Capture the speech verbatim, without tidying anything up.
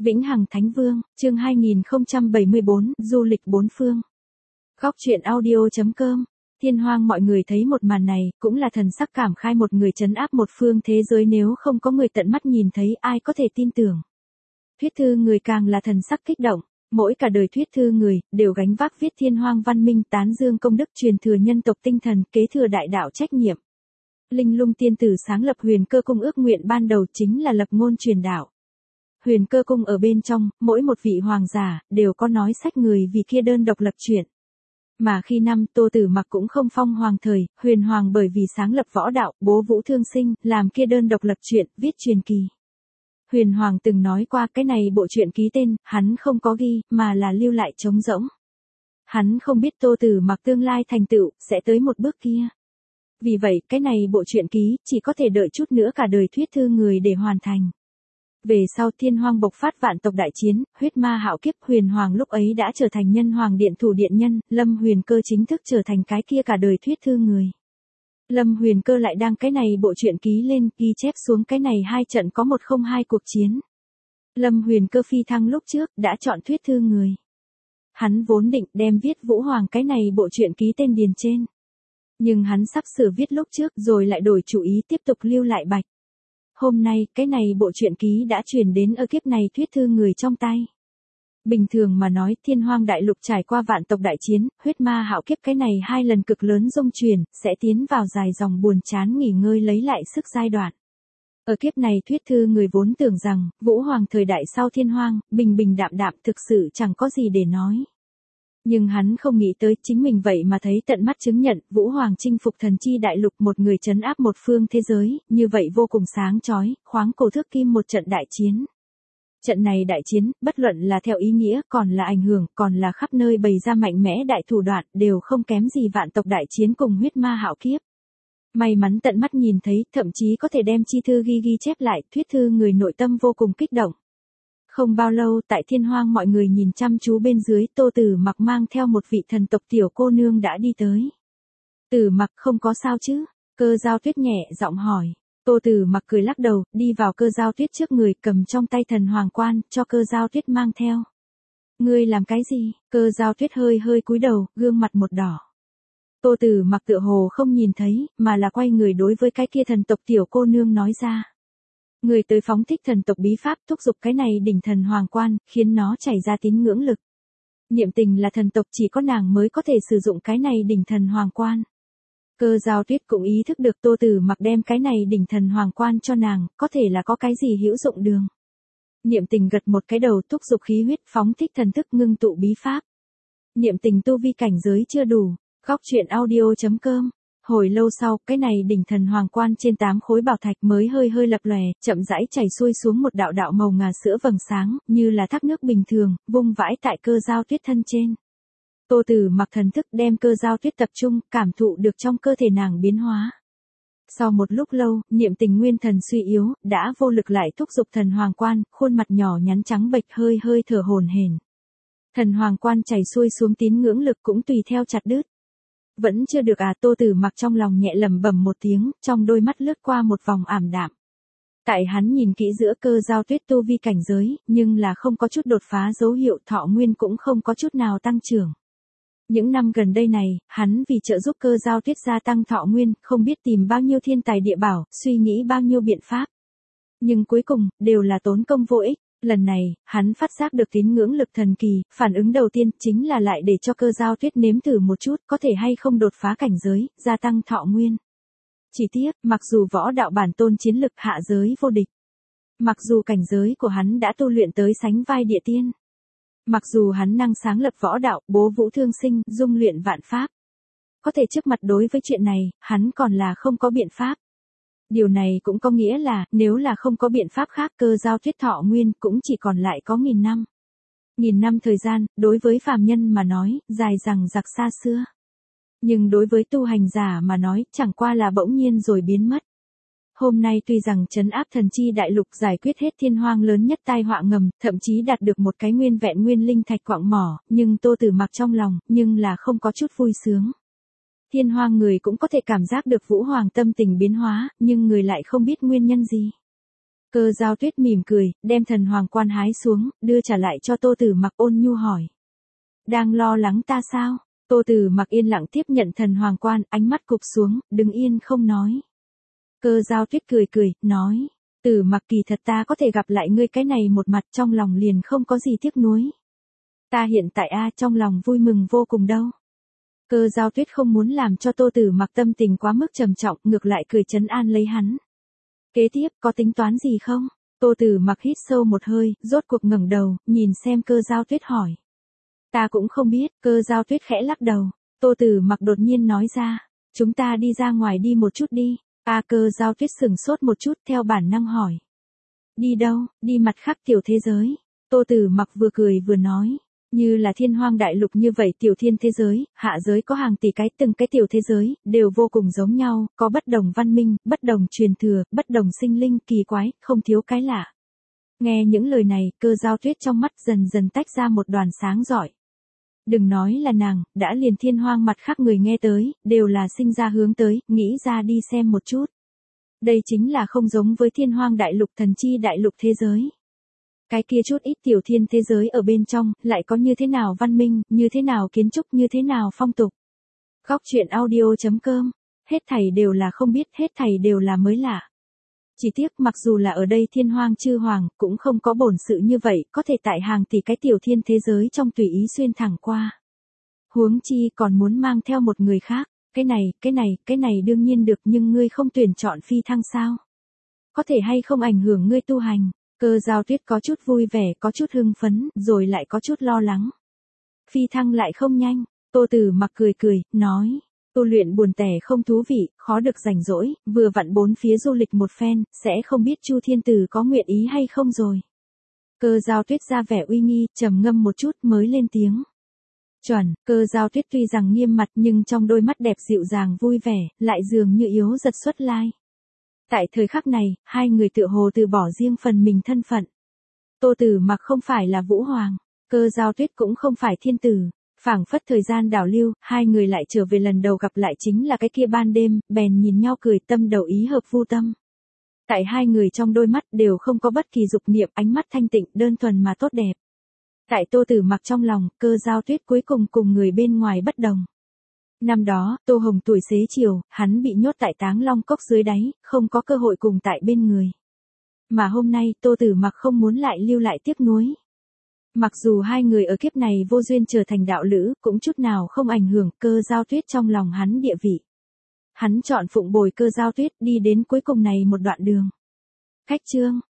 Vĩnh Hằng Thánh Vương, chương hai nghìn không trăm bảy mươi bốn, du lịch bốn phương. Góc truyện audio chấm com. Thiên Hoang mọi người thấy một màn này, cũng là thần sắc cảm khai, một người trấn áp một phương thế giới nếu không có người tận mắt nhìn thấy ai có thể tin tưởng. Thuyết thư người càng là thần sắc kích động, mỗi cả đời thuyết thư người, đều gánh vác viết Thiên Hoang văn minh, tán dương công đức, truyền thừa nhân tộc tinh thần, kế thừa đại đạo trách nhiệm. Linh Lung tiên tử sáng lập Huyền Cơ cung, ước nguyện ban đầu chính là lập ngôn truyền đạo. Huyền Cơ cung ở bên trong, mỗi một vị hoàng giả, đều có nói sách người vì kia đơn độc lập chuyện. Mà khi năm Tô Tử Mặc cũng không phong hoàng thời, huyền hoàng bởi vì sáng lập võ đạo, bố vũ thương sinh, làm kia đơn độc lập chuyện, viết truyền kỳ. Huyền hoàng từng nói qua cái này bộ truyện ký tên, hắn không có ghi, mà là lưu lại trống rỗng. Hắn không biết Tô Tử Mặc tương lai thành tựu, sẽ tới một bước kia. Vì vậy, cái này bộ truyện ký, chỉ có thể đợi chút nữa cả đời thuyết thư người để hoàn thành. Về sau Thiên Hoang bộc phát vạn tộc đại chiến, huyết ma hạo kiếp, huyền hoàng lúc ấy đã trở thành nhân hoàng điện thủ điện nhân, Lâm Huyền Cơ chính thức trở thành cái kia cả đời thuyết thư người. Lâm Huyền Cơ lại đang cái này bộ truyện ký lên, ghi chép xuống cái này hai trận có một không hai cuộc chiến. Lâm Huyền Cơ phi thăng lúc trước, đã chọn thuyết thư người. Hắn vốn định đem viết Vũ Hoàng cái này bộ truyện ký tên điền trên. Nhưng hắn sắp sửa viết lúc trước rồi lại đổi chủ ý tiếp tục lưu lại bạch. Hôm nay, cái này bộ truyện ký đã truyền đến ở kiếp này thuyết thư người trong tay. Bình thường mà nói, Thiên Hoang đại lục trải qua vạn tộc đại chiến, huyết ma hạo kiếp cái này hai lần cực lớn dung chuyển, sẽ tiến vào dài dòng buồn chán nghỉ ngơi lấy lại sức giai đoạn. Ở kiếp này thuyết thư người vốn tưởng rằng, Vũ Hoàng thời đại sau Thiên Hoang, bình bình đạm đạm thực sự chẳng có gì để nói. Nhưng hắn không nghĩ tới chính mình vậy mà thấy tận mắt chứng nhận, Vũ Hoàng chinh phục thần chi đại lục, một người trấn áp một phương thế giới, như vậy vô cùng sáng chói, khoáng cổ thước kim một trận đại chiến. Trận này đại chiến, bất luận là theo ý nghĩa, còn là ảnh hưởng, còn là khắp nơi bày ra mạnh mẽ đại thủ đoạn, đều không kém gì vạn tộc đại chiến cùng huyết ma hạo kiếp. May mắn tận mắt nhìn thấy, thậm chí có thể đem chi thư ghi ghi chép lại, thuyết thư người nội tâm vô cùng kích động. Không bao lâu, tại Thiên Hoang mọi người nhìn chăm chú bên dưới, Tô Tử Mặc mang theo một vị thần tộc tiểu cô nương đã đi tới. Tử Mặc không có sao chứ? Cơ Giao Tuyết nhẹ giọng hỏi. Tô Tử Mặc cười lắc đầu, đi vào Cơ Giao Tuyết trước người, cầm trong tay thần hoàng quan, cho Cơ Giao Tuyết mang theo. Ngươi làm cái gì? Cơ Giao Tuyết hơi hơi cúi đầu, gương mặt một đỏ. Tô Tử Mặc tựa hồ không nhìn thấy, mà là quay người đối với cái kia thần tộc tiểu cô nương nói ra. Người tới phóng thích thần tộc bí pháp, thúc giục cái này đỉnh thần hoàng quan, khiến nó chảy ra tín ngưỡng lực. Niệm tình là thần tộc, chỉ có nàng mới có thể sử dụng cái này đỉnh thần hoàng quan. Cơ Giao Tuyết cũng ý thức được Tô Tử Mặc đem cái này đỉnh thần hoàng quan cho nàng, có thể là có cái gì hữu dụng đường. Niệm tình gật một cái đầu, thúc giục khí huyết, phóng thích thần thức, ngưng tụ bí pháp. Niệm tình tu vi cảnh giới chưa đủ. Góc truyện audio chấm com. Hồi lâu sau, cái này đỉnh thần hoàng quan trên tám khối bảo thạch mới hơi hơi lập lòe, chậm rãi chảy xuôi xuống một đạo đạo màu ngà sữa vầng sáng, như là thác nước bình thường, vung vãi tại Cơ Giao Tuyết thân trên. Tô Tử Mặc thần thức đem Cơ Giao Tuyết tập trung, cảm thụ được trong cơ thể nàng biến hóa. Sau một lúc lâu, niệm tình nguyên thần suy yếu, đã vô lực lại thúc giục thần hoàng quan, khuôn mặt nhỏ nhắn trắng bệch hơi hơi thở hổn hển. Thần hoàng quan chảy xuôi xuống tín ngưỡng lực cũng tùy theo chặt đứt. Vẫn chưa được à? Tô Tử Mặc trong lòng nhẹ lẩm bẩm một tiếng, trong đôi mắt lướt qua một vòng ảm đạm. Tại hắn nhìn kỹ giữa Cơ Giao Tuyết tu vi cảnh giới, nhưng là không có chút đột phá dấu hiệu, thọ nguyên cũng không có chút nào tăng trưởng. Những năm gần đây này, hắn vì trợ giúp Cơ Giao Tuyết gia tăng thọ nguyên, không biết tìm bao nhiêu thiên tài địa bảo, suy nghĩ bao nhiêu biện pháp. Nhưng cuối cùng, đều là tốn công vô ích. Lần này, hắn phát giác được tín ngưỡng lực thần kỳ, phản ứng đầu tiên chính là lại để cho Cơ Giao Tuyết nếm thử một chút, có thể hay không đột phá cảnh giới, gia tăng thọ nguyên. Chỉ tiếc, mặc dù võ đạo bản tôn chiến lực hạ giới vô địch, mặc dù cảnh giới của hắn đã tu luyện tới sánh vai địa tiên, mặc dù hắn năng sáng lập võ đạo, bố vũ thương sinh, dung luyện vạn pháp, có thể trước mặt đối với chuyện này, hắn còn là không có biện pháp. Điều này cũng có nghĩa là, nếu là không có biện pháp khác, Cơ Giao Tuyết thọ nguyên cũng chỉ còn lại có nghìn năm. Nghìn năm thời gian, đối với phàm nhân mà nói, dài dằng dặc xa xưa. Nhưng đối với tu hành giả mà nói, chẳng qua là bỗng nhiên rồi biến mất. Hôm nay tuy rằng trấn áp thần chi đại lục, giải quyết hết Thiên Hoang lớn nhất tai họa ngầm, thậm chí đạt được một cái nguyên vẹn nguyên linh thạch quặng mỏ, nhưng Tô Tử Mặc trong lòng, nhưng là không có chút vui sướng. Thiên Hoang người cũng có thể cảm giác được Vũ Hoàng tâm tình biến hóa, nhưng người lại không biết nguyên nhân gì. Cơ Giao Tuyết mỉm cười, đem thần hoàng quan hái xuống, đưa trả lại cho Tô Tử Mặc, ôn nhu hỏi. Đang lo lắng ta sao? Tô Tử Mặc yên lặng tiếp nhận thần hoàng quan, ánh mắt cụp xuống, đứng yên không nói. Cơ Giao Tuyết cười cười, nói. Tử Mặc, kỳ thật ta có thể gặp lại ngươi cái này một mặt, trong lòng liền không có gì tiếc nuối. Ta hiện tại a trong lòng vui mừng vô cùng đâu. Cơ Giao Tuyết không muốn làm cho Tô Tử Mặc tâm tình quá mức trầm trọng, ngược lại cười trấn an lấy hắn. Kế tiếp, có tính toán gì không? Tô Tử Mặc hít sâu một hơi, rốt cuộc ngẩng đầu, nhìn xem Cơ Giao Tuyết hỏi. Ta cũng không biết, Cơ Giao Tuyết khẽ lắc đầu. Tô Tử Mặc đột nhiên nói ra. Chúng ta đi ra ngoài đi một chút đi. A Cơ Giao Tuyết sừng sốt một chút, theo bản năng hỏi. Đi đâu? Đi mặt khác tiểu thế giới. Tô Tử Mặc vừa cười vừa nói. Như là thiên hoang đại lục như vậy tiểu thiên thế giới, hạ giới có hàng tỷ cái, từng cái tiểu thế giới, đều vô cùng giống nhau, có bất đồng văn minh, bất đồng truyền thừa, bất đồng sinh linh, kỳ quái, không thiếu cái lạ. Nghe những lời này, Cơ Giao Tuyết trong mắt dần dần tách ra một đoàn sáng rọi. Đừng nói là nàng, đã liền thiên hoang mặt khác người nghe tới, đều là sinh ra hướng tới, nghĩ ra đi xem một chút. Đây chính là không giống với thiên hoang đại lục, thần chi đại lục thế giới. Cái kia chút ít tiểu thiên thế giới ở bên trong, lại có như thế nào văn minh, như thế nào kiến trúc, như thế nào phong tục. Góc truyện audio chấm com, hết thảy đều là không biết, hết thảy đều là mới lạ. Chỉ tiếc mặc dù là ở đây thiên hoang chư hoàng, cũng không có bổn sự như vậy, có thể tại hàng tỷ cái tiểu thiên thế giới trong tùy ý xuyên thẳng qua. Huống chi còn muốn mang theo một người khác, cái này, cái này, cái này đương nhiên được, nhưng ngươi không tuyển chọn phi thăng sao? Có thể hay không ảnh hưởng ngươi tu hành? Cơ Giao Tuyết có chút vui vẻ, có chút hưng phấn, rồi lại có chút lo lắng. Phi thăng lại không nhanh, Tô Tử Mặc cười cười, nói. Tu luyện buồn tẻ không thú vị, khó được rảnh rỗi, vừa vặn bốn phía du lịch một phen, sẽ không biết Chu Thiên Tử có nguyện ý hay không rồi. Cơ Giao Tuyết ra vẻ uy nghi, trầm ngâm một chút mới lên tiếng. Chuẩn, Cơ Giao Tuyết tuy rằng nghiêm mặt nhưng trong đôi mắt đẹp dịu dàng vui vẻ, lại dường như yếu giật xuất lai. Tại thời khắc này, hai người tựa hồ từ bỏ riêng phần mình thân phận. Tô Tử Mặc không phải là Vũ Hoàng, Cơ Giao Tuyết cũng không phải Thiên Tử. Phảng phất thời gian đảo lưu, hai người lại trở về lần đầu gặp lại chính là cái kia ban đêm, bèn nhìn nhau cười, tâm đầu ý hợp vu tâm. Tại hai người trong đôi mắt đều không có bất kỳ dục niệm, ánh mắt thanh tịnh, đơn thuần mà tốt đẹp. Tại Tô Tử Mặc trong lòng, Cơ Giao Tuyết cuối cùng cùng người bên ngoài bất đồng. Năm đó, Tô Hồng tuổi xế chiều, hắn bị nhốt tại Táng Long Cốc dưới đáy, không có cơ hội cùng tại bên người. Mà hôm nay, Tô Tử Mặc không muốn lại lưu lại tiếc nuối. Mặc dù hai người ở kiếp này vô duyên trở thành đạo lữ, cũng chút nào không ảnh hưởng Cơ Giao Tuyết trong lòng hắn địa vị. Hắn chọn phụng bồi Cơ Giao Tuyết đi đến cuối cùng này một đoạn đường. Khách chương.